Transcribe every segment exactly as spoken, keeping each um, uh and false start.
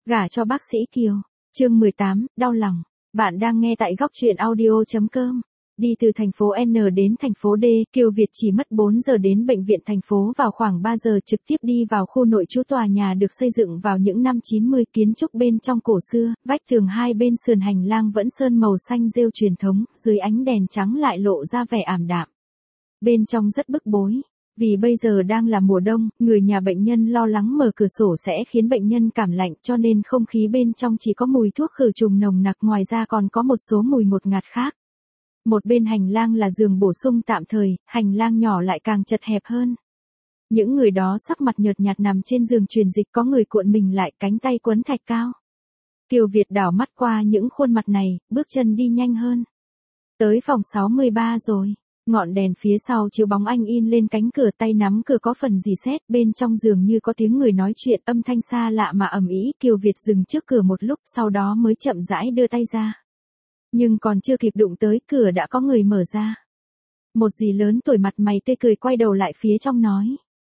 Gả cho bác sĩ Kiều. Chương mười tám, đau lòng. Bạn đang nghe tại góc truyện audio chấm com. Đi từ thành phố N đến thành phố D, Kiều Việt chỉ mất bốn giờ đến bệnh viện thành phố vào khoảng ba giờ, trực tiếp đi vào khu nội trú. Tòa nhà được xây dựng vào những năm chín mươi, kiến trúc bên trong cổ xưa, vách tường hai bên sườn hành lang vẫn sơn màu xanh rêu truyền thống, dưới ánh đèn trắng lại lộ ra vẻ ảm đạm. Bên trong rất bức bối. Vì bây giờ đang là mùa đông, người nhà bệnh nhân lo lắng mở cửa sổ sẽ khiến bệnh nhân cảm lạnh, cho nên không khí bên trong chỉ có mùi thuốc khử trùng nồng nặc, ngoài ra còn có một số mùi ngột ngạt khác. Một bên hành lang là giường bổ sung tạm thời, hành lang nhỏ lại càng chật hẹp hơn. Những người đó sắc mặt nhợt nhạt nằm trên giường truyền dịch, có người cuộn mình lại, cánh tay quấn thạch cao. Kiều Việt đảo mắt qua những khuôn mặt này, bước chân đi nhanh hơn. Tới phòng sáu mươi ba rồi. Ngọn đèn phía sau chiếu bóng anh in lên cánh cửa, tay nắm cửa có phần rỉ sét, bên trong giường như có tiếng người nói chuyện, âm thanh xa lạ mà ầm ĩ. Kiều Việt dừng trước cửa một lúc, sau đó mới chậm rãi đưa tay ra. Nhưng còn chưa kịp đụng tới cửa đã có người mở ra. Một dì lớn tuổi mặt mày tươi cười quay đầu lại phía trong nói.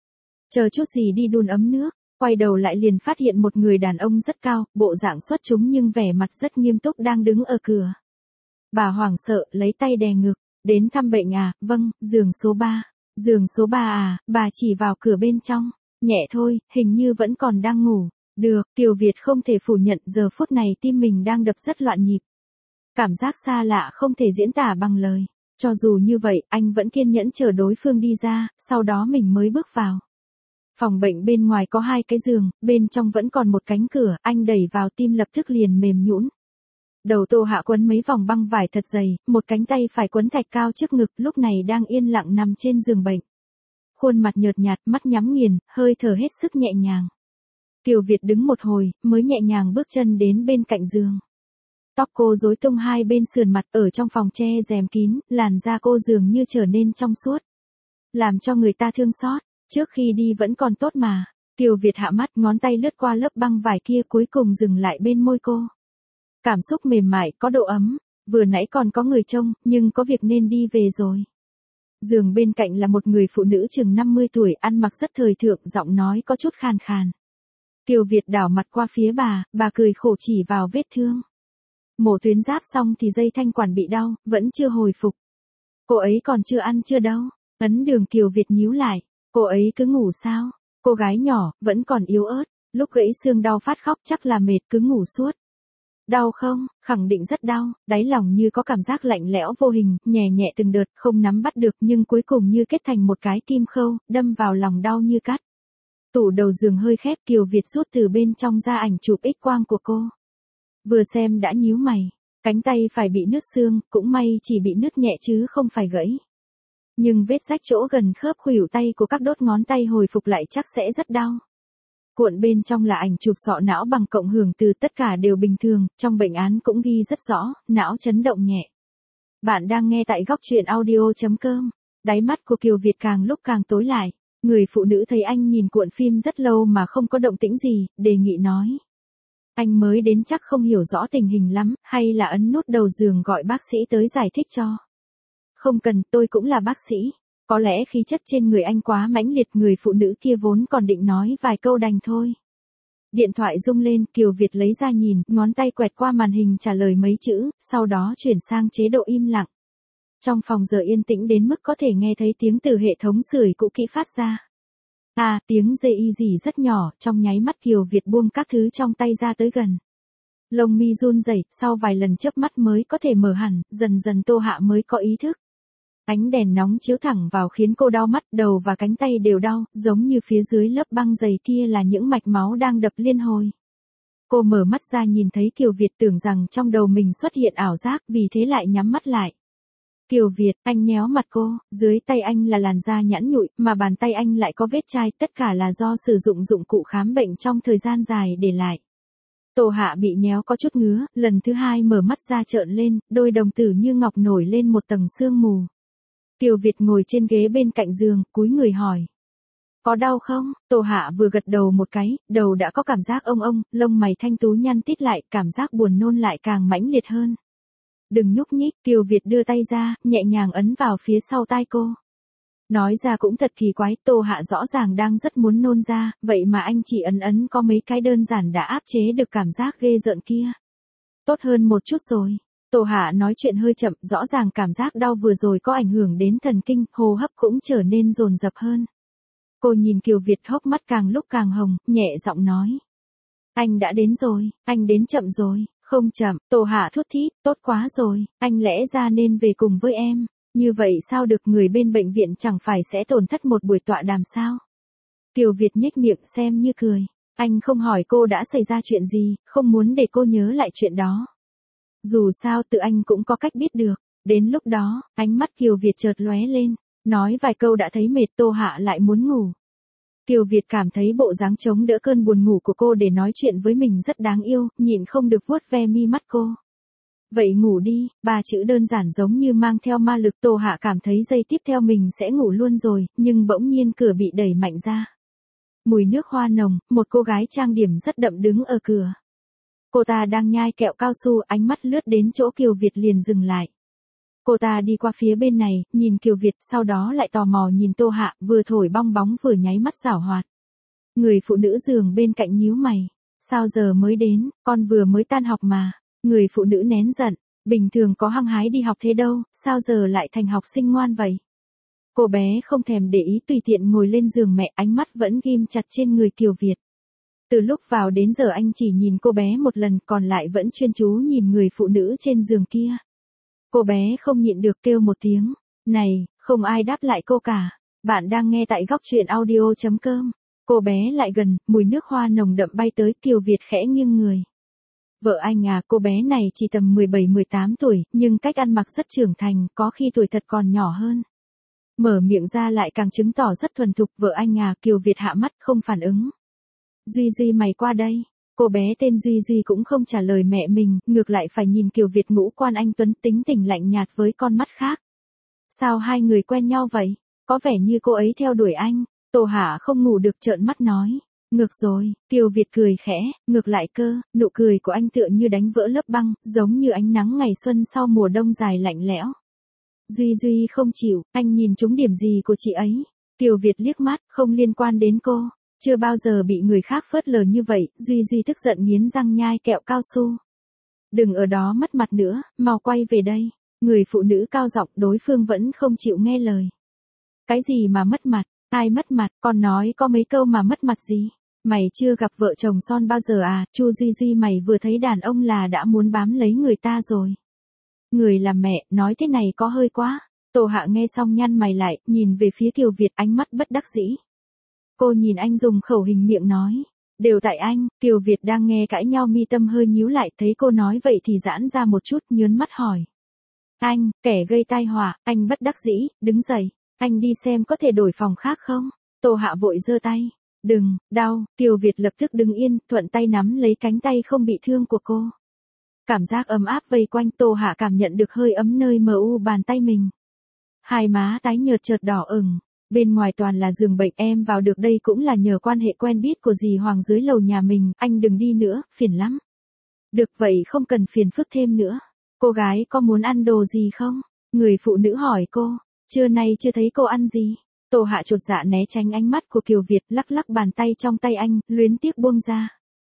Chờ chút dì đi đun ấm nước, quay đầu lại liền phát hiện một người đàn ông rất cao, bộ dạng xuất chúng nhưng vẻ mặt rất nghiêm túc đang đứng ở cửa. Bà hoảng sợ, lấy tay đè ngực. Đến thăm bệnh à, vâng, giường số ba. Giường số ba à, bà chỉ vào cửa bên trong. Nhẹ thôi, hình như vẫn còn đang ngủ. Được, Kiều Việt không thể phủ nhận, giờ phút này tim mình đang đập rất loạn nhịp. Cảm giác xa lạ không thể diễn tả bằng lời. Cho dù như vậy, anh vẫn kiên nhẫn chờ đối phương đi ra, sau đó mình mới bước vào. Phòng bệnh bên ngoài có hai cái giường, bên trong vẫn còn một cánh cửa, anh đẩy vào, tim lập tức liền mềm nhũn. Đầu Tô Hạ quấn mấy vòng băng vải thật dày, một cánh tay phải quấn thạch cao trước ngực, lúc này đang yên lặng nằm trên giường bệnh. Khuôn mặt nhợt nhạt, mắt nhắm nghiền, hơi thở hết sức nhẹ nhàng. Kiều Việt đứng một hồi, mới nhẹ nhàng bước chân đến bên cạnh giường. Tóc cô rối tung hai bên sườn mặt, ở trong phòng che rèm kín, làn da cô dường như trở nên trong suốt. Làm cho người ta thương xót, trước khi đi vẫn còn tốt mà. Kiều Việt hạ mắt, ngón tay lướt qua lớp băng vải kia, cuối cùng dừng lại bên môi cô. Cảm xúc mềm mại, có độ ấm, vừa nãy còn có người trông, nhưng có việc nên đi về rồi. Giường bên cạnh là một người phụ nữ chừng năm mươi tuổi, ăn mặc rất thời thượng, giọng nói có chút khàn khàn. Kiều Việt đảo mặt qua phía bà, bà cười khổ chỉ vào vết thương. Mổ tuyến giáp xong thì dây thanh quản bị đau, vẫn chưa hồi phục. Cô ấy còn chưa ăn chưa đâu. Ấn đường. Kiều Việt nhíu lại. Cô ấy cứ ngủ sao? Cô gái nhỏ, vẫn còn yếu ớt, lúc gãy xương đau phát khóc, chắc là mệt, cứ ngủ suốt. Đau không? Khẳng định rất đau, đáy lòng như có cảm giác lạnh lẽo vô hình, nhẹ nhẹ từng đợt, không nắm bắt được nhưng cuối cùng như kết thành một cái kim khâu, đâm vào lòng đau như cắt. Tủ đầu giường hơi khép, Kiều Việt rút từ bên trong ra ảnh chụp X quang của cô. Vừa xem đã nhíu mày, cánh tay phải bị nứt xương, cũng may chỉ bị nứt nhẹ chứ không phải gãy. Nhưng vết rách chỗ gần khớp khuỷu tay của các đốt ngón tay hồi phục lại chắc sẽ rất đau. Cuộn bên trong là ảnh chụp sọ não bằng cộng hưởng từ, tất cả đều bình thường, trong bệnh án cũng ghi rất rõ, não chấn động nhẹ. Bạn đang nghe tại góc truyện audio chấm com. Đáy mắt của Kiều Việt càng lúc càng tối lại. Người phụ nữ thấy anh nhìn cuộn phim rất lâu mà không có động tĩnh gì, đề nghị nói. Anh mới đến chắc không hiểu rõ tình hình lắm, hay là ấn nút đầu giường gọi bác sĩ tới giải thích cho. Không cần, tôi cũng là bác sĩ. Có lẽ khí chất trên người anh quá mãnh liệt, người phụ nữ kia vốn còn định nói vài câu đành thôi. Điện thoại rung lên, Kiều Việt lấy ra nhìn, ngón tay quẹt qua màn hình trả lời mấy chữ, sau đó chuyển sang chế độ im lặng. Trong phòng giờ yên tĩnh đến mức có thể nghe thấy tiếng từ hệ thống sưởi cũ kỹ phát ra. À, tiếng dây y rỉ rất nhỏ, trong nháy mắt Kiều Việt buông các thứ trong tay ra tới gần. Lông mi run rẩy, sau vài lần chớp mắt mới có thể mở hẳn, dần dần Tô Hạ mới có ý thức. Ánh đèn nóng chiếu thẳng vào khiến cô đau mắt, đầu và cánh tay đều đau, giống như phía dưới lớp băng dày kia là những mạch máu đang đập liên hồi. Cô mở mắt ra nhìn thấy Kiều Việt, tưởng rằng trong đầu mình xuất hiện ảo giác, vì thế lại nhắm mắt lại. Kiều Việt, anh nhéo mặt cô, dưới tay anh là làn da nhẵn nhụi, mà bàn tay anh lại có vết chai, tất cả là do sử dụng dụng cụ khám bệnh trong thời gian dài để lại. Tô Hạ bị nhéo có chút ngứa, lần thứ hai mở mắt ra trợn lên, đôi đồng tử như ngọc nổi lên một tầng sương mù. Kiều Việt ngồi trên ghế bên cạnh giường, cúi người hỏi. Có đau không? Tô Hạ vừa gật đầu một cái, đầu đã có cảm giác ông ông, lông mày thanh tú nhăn tít lại, cảm giác buồn nôn lại càng mãnh liệt hơn. Đừng nhúc nhích, Kiều Việt đưa tay ra, nhẹ nhàng ấn vào phía sau tai cô. Nói ra cũng thật kỳ quái, Tô Hạ rõ ràng đang rất muốn nôn ra, vậy mà anh chỉ ấn ấn có mấy cái đơn giản đã áp chế được cảm giác ghê rợn kia. Tốt hơn một chút rồi. Tô Hạ nói chuyện hơi chậm, rõ ràng cảm giác đau vừa rồi có ảnh hưởng đến thần kinh, hô hấp cũng trở nên dồn dập hơn. Cô nhìn Kiều Việt hốc mắt càng lúc càng hồng, nhẹ giọng nói. Anh đã đến rồi, anh đến chậm rồi, không chậm, Tô Hạ thút thít, tốt quá rồi, anh lẽ ra nên về cùng với em. Như vậy sao được, người bên bệnh viện chẳng phải sẽ tổn thất một buổi tọa đàm sao? Kiều Việt nhếch miệng xem như cười. Anh không hỏi cô đã xảy ra chuyện gì, không muốn để cô nhớ lại chuyện đó. Dù sao tự anh cũng có cách biết được. Đến lúc đó, ánh mắt Kiều Việt chợt lóe lên. Nói vài câu đã thấy mệt, Tô Hạ lại muốn ngủ. Kiều Việt cảm thấy bộ dáng chống đỡ cơn buồn ngủ của cô để nói chuyện với mình rất đáng yêu, nhịn không được vuốt ve mi mắt cô. Vậy ngủ đi, ba chữ đơn giản giống như mang theo ma lực. Tô Hạ cảm thấy giây tiếp theo mình sẽ ngủ luôn rồi, nhưng bỗng nhiên cửa bị đẩy mạnh ra. Mùi nước hoa nồng, một cô gái trang điểm rất đậm đứng ở cửa. Cô ta đang nhai kẹo cao su, ánh mắt lướt đến chỗ Kiều Việt liền dừng lại. Cô ta đi qua phía bên này, nhìn Kiều Việt, sau đó lại tò mò nhìn Tô Hạ, vừa thổi bong bóng vừa nháy mắt giảo hoạt. Người phụ nữ giường bên cạnh nhíu mày. Sao giờ mới đến, con vừa mới tan học mà. Người phụ nữ nén giận, bình thường có hăng hái đi học thế đâu, sao giờ lại thành học sinh ngoan vậy? Cô bé không thèm để ý, tùy tiện ngồi lên giường mẹ, ánh mắt vẫn ghim chặt trên người Kiều Việt. Từ lúc vào đến giờ anh chỉ nhìn cô bé một lần, còn lại vẫn chuyên chú nhìn người phụ nữ trên giường kia. Cô bé không nhịn được kêu một tiếng. Này, không ai đáp lại cô cả. Bạn đang nghe tại góc truyện audio chấm com. Cô bé lại gần, mùi nước hoa nồng đậm bay tới, Kiều Việt khẽ nghiêng người. Vợ anh à, cô bé này chỉ tầm mười bảy mười tám tuổi, nhưng cách ăn mặc rất trưởng thành, có khi tuổi thật còn nhỏ hơn. Mở miệng ra lại càng chứng tỏ rất thuần thục. Vợ anh à, Kiều Việt hạ mắt không phản ứng. Duy Duy mày qua đây. Cô bé tên Duy Duy cũng không trả lời mẹ mình, ngược lại phải nhìn Kiều Việt ngũ quan anh tuấn, tính tình lạnh nhạt với con mắt khác. Sao hai người quen nhau vậy? Có vẻ như cô ấy theo đuổi anh. Tô Hạ không ngủ được trợn mắt nói. Ngược rồi, Kiều Việt cười khẽ, ngược lại cơ, nụ cười của anh tựa như đánh vỡ lớp băng, giống như ánh nắng ngày xuân sau mùa đông dài lạnh lẽo. Duy Duy không chịu, anh nhìn trúng điểm gì của chị ấy? Kiều Việt liếc mắt, không liên quan đến cô. Chưa bao giờ bị người khác phớt lờ như vậy, Duy Duy tức giận nghiến răng nhai kẹo cao su. Đừng ở đó mất mặt nữa, mau quay về đây. Người phụ nữ cao giọng, đối phương vẫn không chịu nghe lời. Cái gì mà mất mặt, ai mất mặt, còn nói có mấy câu mà mất mặt gì? Mày chưa gặp vợ chồng son bao giờ à? Chu Duy Duy mày vừa thấy đàn ông là đã muốn bám lấy người ta rồi. Người làm mẹ, nói thế này có hơi quá. Tô Hạ nghe xong nhăn mày lại, nhìn về phía Kiều Việt, ánh mắt bất đắc dĩ. Cô nhìn anh dùng khẩu hình miệng nói. Đều tại anh. Kiều Việt đang nghe cãi nhau mi tâm hơi nhíu lại, thấy cô nói vậy thì giãn ra một chút, nhớn mắt hỏi. Anh, kẻ gây tai họa, anh bất đắc dĩ, đứng dậy. Anh đi xem có thể đổi phòng khác không? Tô Hạ vội giơ tay. Đừng, đau. Kiều Việt lập tức đứng yên, thuận tay nắm lấy cánh tay không bị thương của cô. Cảm giác ấm áp vây quanh, Tô Hạ cảm nhận được hơi ấm nơi mờ u bàn tay mình. Hai má tái nhợt chợt đỏ ửng. Bên ngoài toàn là giường bệnh, em vào được đây cũng là nhờ quan hệ quen biết của dì Hoàng dưới lầu nhà mình, anh đừng đi nữa, phiền lắm. Được vậy không cần phiền phức thêm nữa. Cô gái có muốn ăn đồ gì không? Người phụ nữ hỏi cô. Trưa nay chưa thấy cô ăn gì. Tô Hạ chột dạ né tránh ánh mắt của Kiều Việt, lắc lắc bàn tay trong tay anh, luyến tiếc buông ra.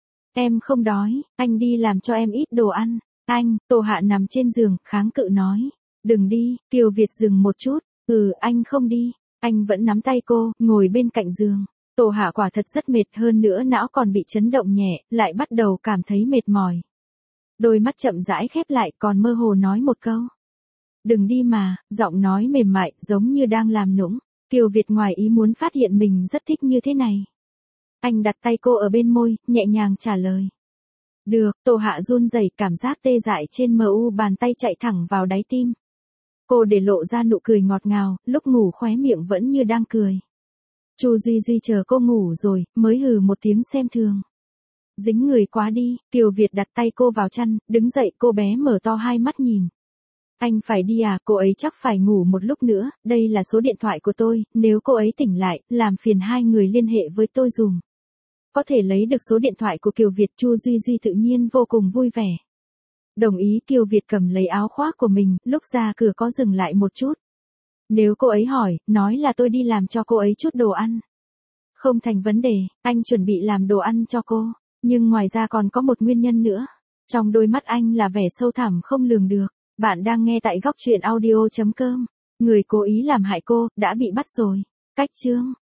Em không đói, anh đi làm cho em ít đồ ăn. Anh, Tô Hạ nằm trên giường, kháng cự nói. Đừng đi. Kiều Việt dừng một chút. Ừ, anh không đi. Anh vẫn nắm tay cô, ngồi bên cạnh giường. Tô Hạ quả thật rất mệt, hơn nữa não còn bị chấn động nhẹ, lại bắt đầu cảm thấy mệt mỏi. Đôi mắt chậm rãi khép lại, còn mơ hồ nói một câu. Đừng đi mà, giọng nói mềm mại, giống như đang làm nũng. Kiều Việt ngoài ý muốn phát hiện mình rất thích như thế này. Anh đặt tay cô ở bên môi, nhẹ nhàng trả lời. Được. Tô Hạ run rẩy, cảm giác tê dại trên mờ u bàn tay chạy thẳng vào đáy tim. Cô để lộ ra nụ cười ngọt ngào, lúc ngủ khóe miệng vẫn như đang cười. Chu Duy Duy chờ cô ngủ rồi, mới hừ một tiếng xem thường. Dính người quá đi. Kiều Việt đặt tay cô vào chăn, đứng dậy, cô bé mở to hai mắt nhìn. Anh phải đi à? Cô ấy chắc phải ngủ một lúc nữa, đây là số điện thoại của tôi, nếu cô ấy tỉnh lại, làm phiền hai người liên hệ với tôi dùm. Có thể lấy được số điện thoại của Kiều Việt, Chu Duy Duy tự nhiên vô cùng vui vẻ. Đồng ý. Kiều Việt cầm lấy áo khoác của mình, lúc ra cửa có dừng lại một chút. Nếu cô ấy hỏi, nói là tôi đi làm cho cô ấy chút đồ ăn. Không thành vấn đề, anh chuẩn bị làm đồ ăn cho cô. Nhưng ngoài ra còn có một nguyên nhân nữa. Trong đôi mắt anh là vẻ sâu thẳm không lường được. Bạn đang nghe tại góc truyện audio chấm com. Người cố ý làm hại cô, đã bị bắt rồi. Cách chương